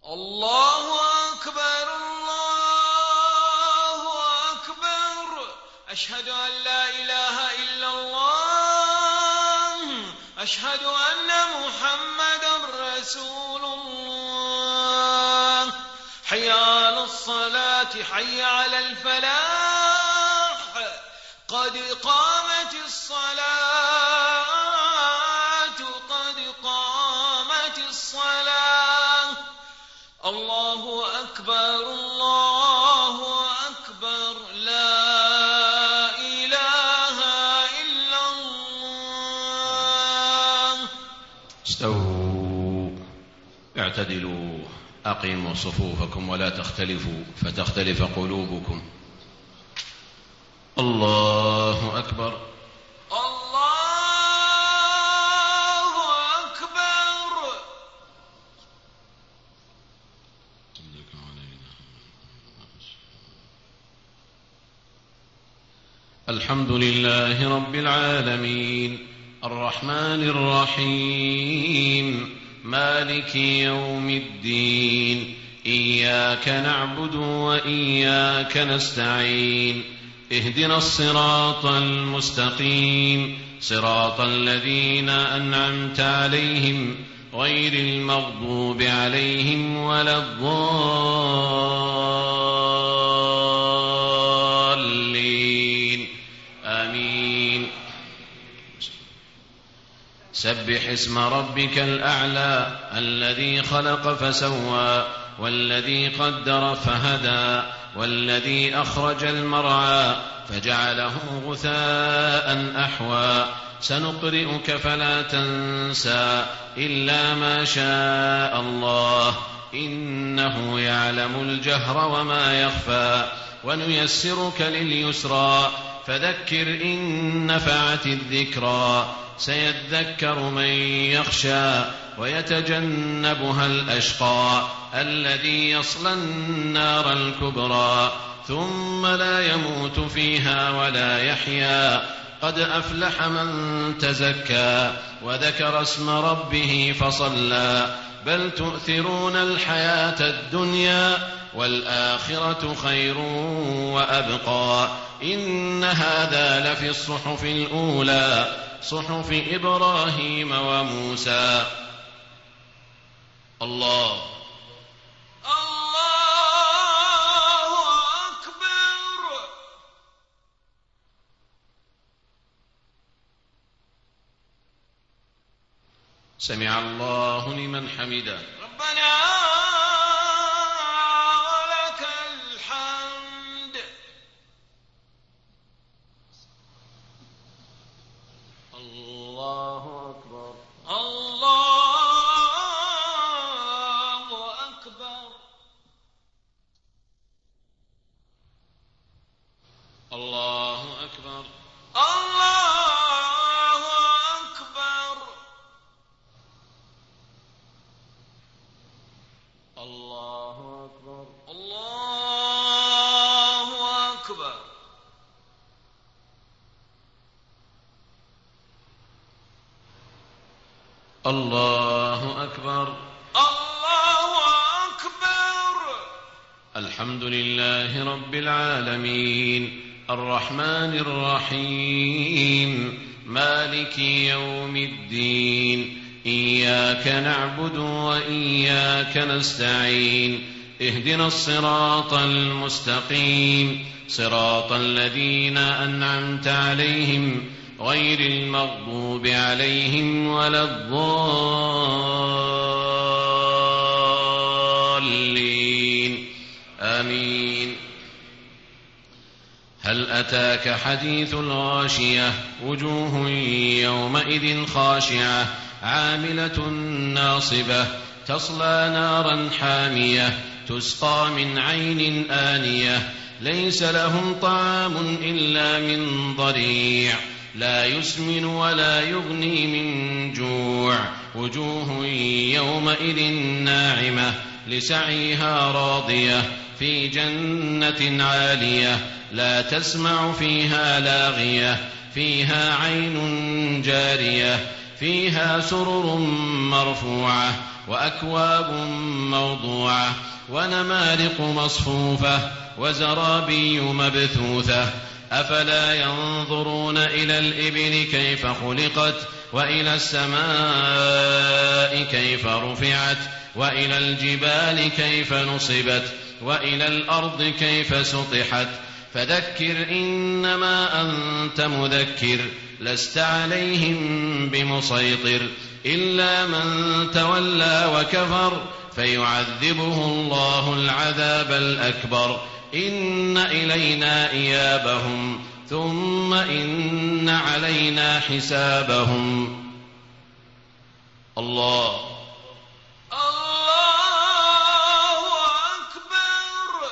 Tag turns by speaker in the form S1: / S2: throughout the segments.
S1: الله أكبر الله أكبر. أشهد أن لا إله إلا الله. أشهد أن محمدا رسول الله. حي على الصلاة حي على الفلاح. قد قامت الصلاة قد قامت الصلاة. الله أكبر الله أكبر. لا إله إلا الله.
S2: استووا اعتدلوا أقيموا صفوفكم ولا تختلفوا فتختلف قلوبكم. الله أكبر
S1: الله أكبر.
S2: الحمد لله رب العالمين الرحمن الرحيم مالك يوم الدين. إياك نعبد وإياك نستعين. اهدنا الصراط المستقيم صراط الذين أنعمت عليهم غير المغضوب عليهم ولا الضالين. آمين. سبح اسم ربك الأعلى الذي خلق فسوى والذي قدر فهدى والذي أخرج المرعى فجعله غثاء أحوى. سنقرئك فلا تنسى إلا ما شاء الله إنه يعلم الجهر وما يخفى. ونيسرك لليسرى فذكر إن نفعت الذكرى. سيذكر من يخشى ويتجنبها الأشقى الذي يصلى النار الكبرى ثم لا يموت فيها ولا يحيا. قد أفلح من تزكى وذكر اسم ربه فصلى. بل تؤثرون الحياة الدنيا والآخرة خير وأبقى. إن هذا لفي الصحف الأولى صحف إبراهيم وموسى. الله
S1: الله أكبر.
S2: سمع الله لمن حمده.
S1: ربنا ولك الحمد.
S2: الله أكبر
S1: الله أكبر.
S2: الله أكبر
S1: الله أكبر.
S2: الله أكبر
S1: الله أكبر.
S2: الله أكبر.
S1: الله أكبر.
S2: الحمد لله رب العالمين الرحمن الرحيم مالك يوم الدين. إياك نعبد وإياك نستعين. اهدنا الصراط المستقيم صراط الذين أنعمت عليهم غير المغضوب عليهم ولا الضالين. آمين. هل أتاك حديث الغاشية وجوه يومئذ خاشعة عاملة ناصبة تصلى نارا حامية تسقى من عين آنية ليس لهم طعام إلا من ضريع لا يسمن ولا يغني من جوع. وجوه يومئذ ناعمة لسعيها راضية في جنة عالية لا تسمع فيها لاغية فيها عين جارية فيها سرر مرفوعة وأكواب موضوعة ونمارق مصفوفة وزرابي مبثوثة أفلا ينظرون إلى الإبل كيف خلقت وإلى السماء كيف رفعت وإلى الجبال كيف نصبت وإلى الأرض كيف سطحت فذكر إنما أنت مذكر لست عليهم بمسيطر إلا من تولى وكفر فيعذبه الله العذاب الأكبر إن إلينا إيابهم ثم إن علينا حسابهم. الله
S1: أكبر.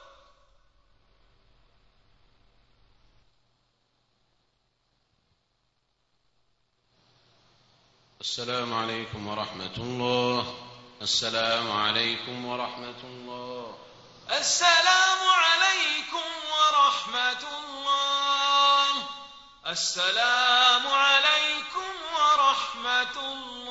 S2: السلام عليكم ورحمة الله. السلام عليكم ورحمة الله.
S1: السلام عليكم ورحمة الله. السلام عليكم ورحمة الله.